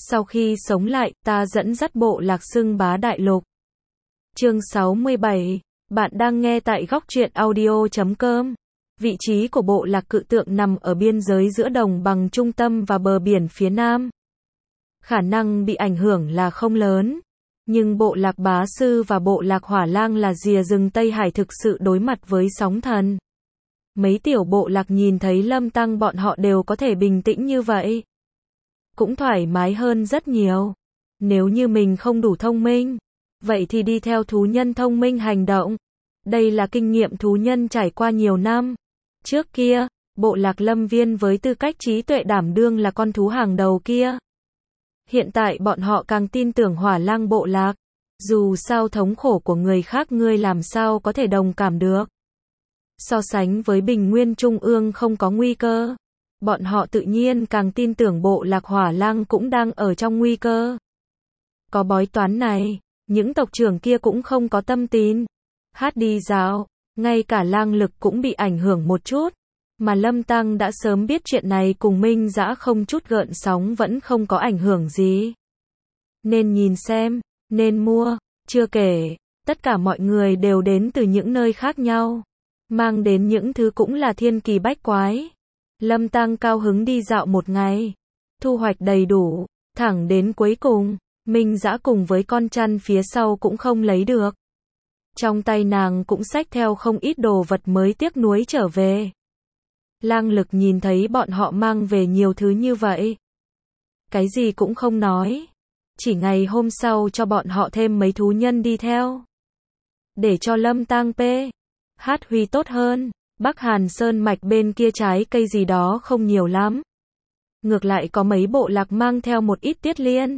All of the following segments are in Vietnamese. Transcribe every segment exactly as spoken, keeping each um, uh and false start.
Sau khi sống lại, ta dẫn dắt bộ lạc xưng bá đại lục. Chương sáu mươi bảy. Bạn đang nghe tại góc truyện audio chấm com. Vị trí của bộ lạc cự tượng nằm ở biên giới giữa đồng bằng trung tâm và bờ biển phía nam. Khả năng bị ảnh hưởng là không lớn. Nhưng bộ lạc Bá Sư và bộ lạc Hỏa Lang là rìa rừng Tây Hải thực sự đối mặt với sóng thần. Mấy tiểu bộ lạc nhìn thấy Lâm Tăng bọn họ đều có thể bình tĩnh như vậy. Cũng thoải mái hơn rất nhiều. Nếu như mình không đủ thông minh, vậy thì đi theo thú nhân thông minh hành động. Đây là kinh nghiệm thú nhân trải qua nhiều năm. Trước kia, bộ lạc Lâm Viên với tư cách trí tuệ đảm đương là con thú hàng đầu kia. Hiện tại bọn họ càng tin tưởng Hỏa Lang bộ lạc. Dù sao thống khổ của người khác ngươi làm sao có thể đồng cảm được. So sánh với Bình Nguyên Trung ương không có nguy cơ, bọn họ tự nhiên càng tin tưởng bộ lạc Hỏa Lang cũng đang ở trong nguy cơ. Có bói toán này, những tộc trưởng kia cũng không có tâm tín. Hát đi dạo, ngay cả lang lực cũng bị ảnh hưởng một chút. Mà Lâm Tăng đã sớm biết chuyện này cùng Minh Dã không chút gợn sóng vẫn không có ảnh hưởng gì. Nên nhìn xem, nên mua, chưa kể, tất cả mọi người đều đến từ những nơi khác nhau. Mang đến những thứ cũng là thiên kỳ bách quái. Lâm Tăng cao hứng đi dạo một ngày. Thu hoạch đầy đủ, thẳng đến cuối cùng, Minh Dã cùng với con chăn phía sau cũng không lấy được. Trong tay nàng cũng xách theo không ít đồ vật mới tiếc nuối trở về. Lang lực nhìn thấy bọn họ mang về nhiều thứ như vậy. Cái gì cũng không nói. Chỉ ngày hôm sau cho bọn họ thêm mấy thú nhân đi theo. Để cho Lâm Tăng P. Hát huy tốt hơn. Bắc Hàn Sơn mạch bên kia trái cây gì đó không nhiều lắm. Ngược lại có mấy bộ lạc mang theo một ít tiết liên.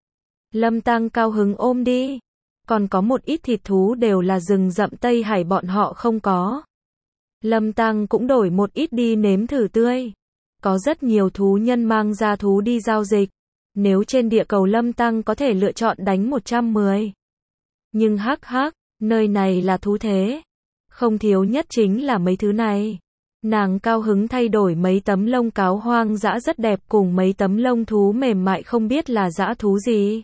Lâm Tăng cao hứng ôm đi. Còn có một ít thịt thú đều là rừng rậm Tây Hải bọn họ không có. Lâm Tăng cũng đổi một ít đi nếm thử tươi. Có rất nhiều thú nhân mang ra thú đi giao dịch. Nếu trên địa cầu Lâm Tăng có thể lựa chọn đánh một trăm mười. Nhưng hắc hắc, nơi này là thú thế. Không thiếu nhất chính là mấy thứ này. Nàng cao hứng thay đổi mấy tấm lông cáo hoang dã rất đẹp cùng mấy tấm lông thú mềm mại không biết là dã thú gì.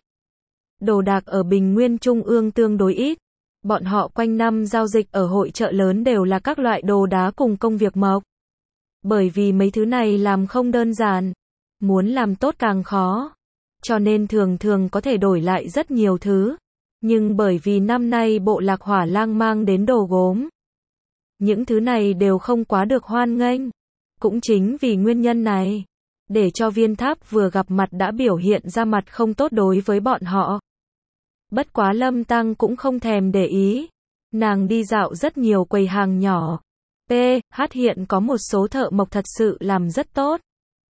Đồ đạc ở Bình Nguyên Trung ương tương đối ít. Bọn họ quanh năm giao dịch ở hội chợ lớn đều là các loại đồ đá cùng công việc mộc. Bởi vì mấy thứ này làm không đơn giản. Muốn làm tốt càng khó. Cho nên thường thường có thể đổi lại rất nhiều thứ. Nhưng bởi vì năm nay bộ lạc Hỏa Lang mang đến đồ gốm. Những thứ này đều không quá được hoan nghênh. Cũng chính vì nguyên nhân này. Để cho Viên Tháp vừa gặp mặt đã biểu hiện ra mặt không tốt đối với bọn họ. Bất quá Lâm Tăng cũng không thèm để ý. Nàng đi dạo rất nhiều quầy hàng nhỏ. P. Hát hiện có một số thợ mộc thật sự làm rất tốt.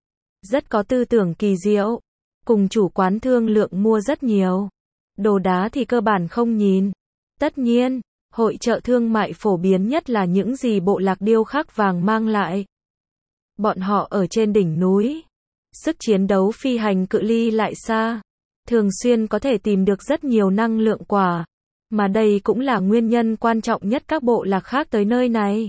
Rất có tư tưởng kỳ diệu. Cùng chủ quán thương lượng mua rất nhiều. Đồ đá thì cơ bản không nhìn. Tất nhiên, hội chợ thương mại phổ biến nhất là những gì bộ lạc điêu khắc vàng mang lại. Bọn họ ở trên đỉnh núi. Sức chiến đấu phi hành cự ly lại xa. Thường xuyên có thể tìm được rất nhiều năng lượng quả. Mà đây cũng là nguyên nhân quan trọng nhất các bộ lạc khác tới nơi này.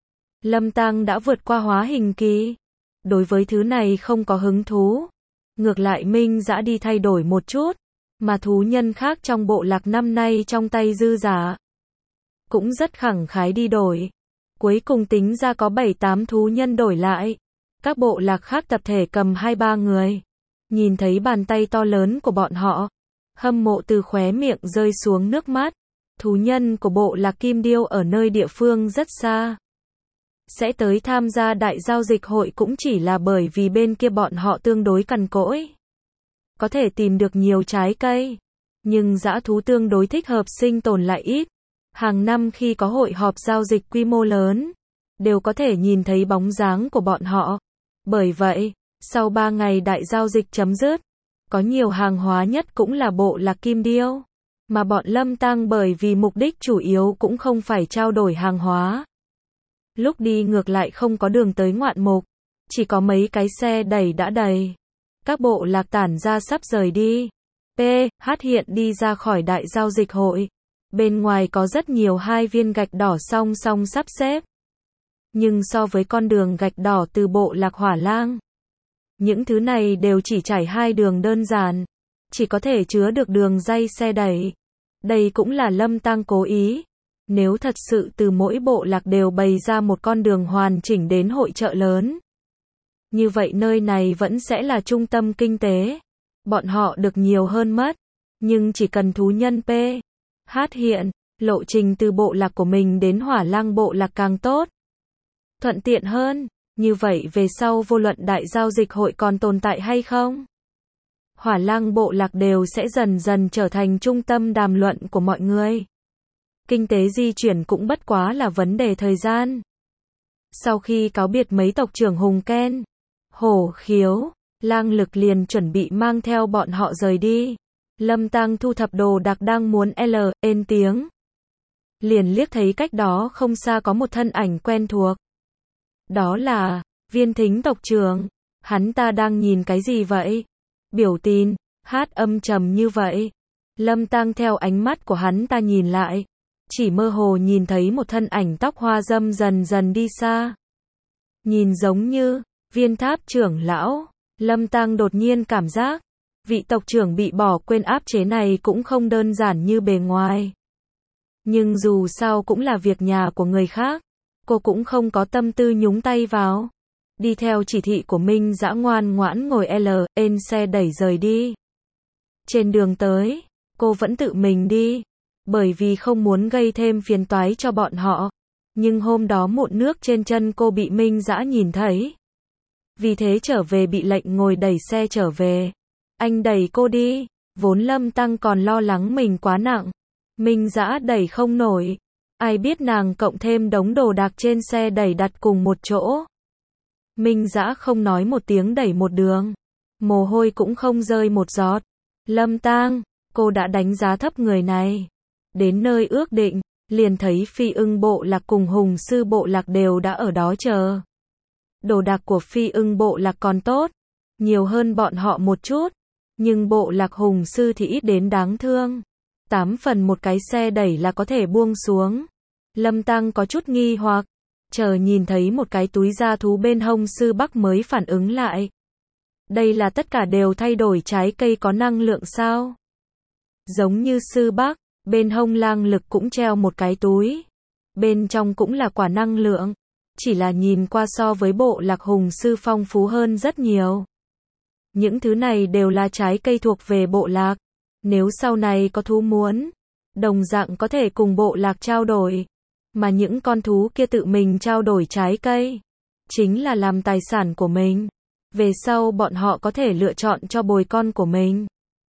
Lâm Tăng đã vượt qua hóa hình kỳ. Đối với thứ này không có hứng thú. Ngược lại Minh Dã đi thay đổi một chút. Mà thú nhân khác trong bộ lạc năm nay trong tay dư giả. Cũng rất khẳng khái đi đổi. Cuối cùng tính ra có bảy tám thú nhân đổi lại. Các bộ lạc khác tập thể cầm hai ba người. Nhìn thấy bàn tay to lớn của bọn họ. Hâm mộ từ khóe miệng rơi xuống nước mắt. Thú nhân của bộ lạc Kim Điêu ở nơi địa phương rất xa. Sẽ tới tham gia đại giao dịch hội cũng chỉ là bởi vì bên kia bọn họ tương đối cằn cỗi. Có thể tìm được nhiều trái cây. Nhưng dã thú tương đối thích hợp sinh tồn lại ít. Hàng năm khi có hội họp giao dịch quy mô lớn, đều có thể nhìn thấy bóng dáng của bọn họ. Bởi vậy, sau ba ngày đại giao dịch chấm dứt, có nhiều hàng hóa nhất cũng là bộ lạc Kim Điêu. Mà bọn Lâm Tăng bởi vì mục đích chủ yếu cũng không phải trao đổi hàng hóa. Lúc đi ngược lại không có đường tới ngoạn mục, chỉ có mấy cái xe đẩy đã đầy. Các bộ lạc tản ra sắp rời đi. P. Hát hiện đi ra khỏi đại giao dịch hội. Bên ngoài có rất nhiều hai viên gạch đỏ song song sắp xếp. Nhưng so với con đường gạch đỏ từ bộ lạc Hỏa Lang, những thứ này đều chỉ trải hai đường đơn giản. chỉ có thể chứa được đường ray xe đẩy. Đây cũng là Lâm Tăng cố ý. Nếu thật sự từ mỗi bộ lạc đều bày ra một con đường hoàn chỉnh đến hội chợ lớn, như vậy nơi này vẫn sẽ là trung tâm kinh tế. Bọn họ được nhiều hơn mất. Nhưng chỉ cần thú nhân P. Hát hiện, lộ trình từ bộ lạc của mình đến Hỏa Lang bộ lạc càng tốt. Thuận tiện hơn. Như vậy về sau vô luận đại giao dịch hội còn tồn tại hay không, Hỏa Lang bộ lạc đều sẽ dần dần trở thành trung tâm đàm luận của mọi người. Kinh tế di chuyển cũng bất quá là vấn đề thời gian. Sau khi cáo biệt mấy tộc trưởng Hùng Ken, Hổ Khiếu, Lang Lực liền chuẩn bị mang theo bọn họ rời đi. Lâm Tăng thu thập đồ đạc đang muốn L, ên tiếng. Liền liếc thấy cách đó không xa có một thân ảnh quen thuộc. Đó là Viên Thính tộc trưởng. Hắn ta đang nhìn cái gì vậy? Biểu tin, hát âm trầm như vậy. Lâm Tăng theo ánh mắt của hắn ta nhìn lại. Chỉ mơ hồ nhìn thấy một thân ảnh tóc hoa râm dần dần đi xa. Nhìn giống như Viên Tháp trưởng lão. Lâm Tăng đột nhiên cảm giác vị tộc trưởng bị bỏ quên áp chế này cũng không đơn giản như bề ngoài. Nhưng dù sao cũng là việc nhà của người khác, cô cũng không có tâm tư nhúng tay vào. Đi theo chỉ thị của Minh Dã ngoan ngoãn ngồi L, ên xe đẩy rời đi. Trên đường tới, cô vẫn tự mình đi, bởi vì không muốn gây thêm phiền toái cho bọn họ. Nhưng hôm đó mụn nước trên chân cô bị Minh Dã nhìn thấy. Vì thế trở về bị lệnh ngồi đẩy xe trở về. Anh đẩy cô đi. Vốn Lâm Tăng còn lo lắng mình quá nặng. Minh Dã đẩy không nổi. Ai biết nàng cộng thêm đống đồ đạc trên xe đẩy đặt cùng một chỗ. Minh Dã không nói một tiếng đẩy một đường. Mồ hôi cũng không rơi một giọt. Lâm Tăng, cô đã đánh giá thấp người này. Đến nơi ước định, liền thấy Phi Ưng bộ lạc cùng Hùng Sư bộ lạc đều đã ở đó chờ. Đồ đạc của Phi Ưng bộ lạc còn tốt, nhiều hơn bọn họ một chút, nhưng bộ lạc Hùng Sư thì ít đến đáng thương. Tám phần một cái xe đẩy là có thể buông xuống. Lâm Tăng có chút nghi hoặc, chờ nhìn thấy một cái túi da thú bên hông Sư Bắc mới phản ứng lại. Đây là tất cả đều thay đổi trái cây có năng lượng sao? Giống như Sư Bắc, bên hông Lang Lực cũng treo một cái túi. Bên trong cũng là quả năng lượng. Chỉ là nhìn qua so với bộ lạc Hùng Sư phong phú hơn rất nhiều. Những thứ này đều là trái cây thuộc về bộ lạc. Nếu sau này có thú muốn, đồng dạng có thể cùng bộ lạc trao đổi. Mà những con thú kia tự mình trao đổi trái cây, chính là làm tài sản của mình. Về sau bọn họ có thể lựa chọn cho bồi con của mình.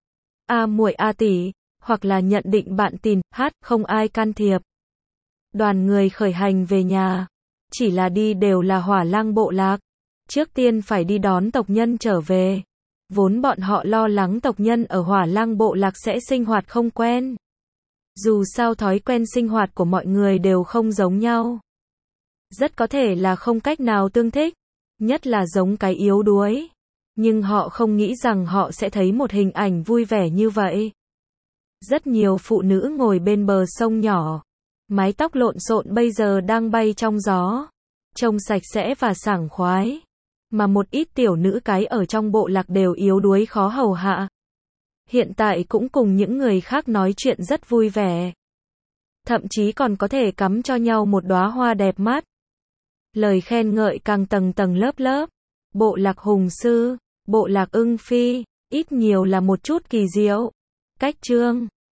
A muội A tỷ, hoặc là nhận định bạn tin, hát, không ai can thiệp. Đoàn người khởi hành về nhà. Chỉ là đi đều là Hỏa Lang bộ lạc. Trước tiên phải đi đón tộc nhân trở về. Vốn bọn họ lo lắng tộc nhân ở Hỏa Lang bộ lạc sẽ sinh hoạt không quen. Dù sao thói quen sinh hoạt của mọi người đều không giống nhau. Rất có thể là không cách nào tương thích. Nhất là giống cái yếu đuối. Nhưng họ không nghĩ rằng họ sẽ thấy một hình ảnh vui vẻ như vậy. Rất nhiều phụ nữ ngồi bên bờ sông nhỏ. Mái tóc lộn xộn bây giờ đang bay trong gió. Trông sạch sẽ và sảng khoái. Mà một ít tiểu nữ cái ở trong bộ lạc đều yếu đuối khó hầu hạ. Hiện tại cũng cùng những người khác nói chuyện rất vui vẻ. Thậm chí còn có thể cắm cho nhau một đóa hoa đẹp mắt. Lời khen ngợi càng tầng tầng lớp lớp. Bộ lạc Hùng Sư, bộ lạc Ưng Phi, ít nhiều là một chút kỳ diệu. Cách chương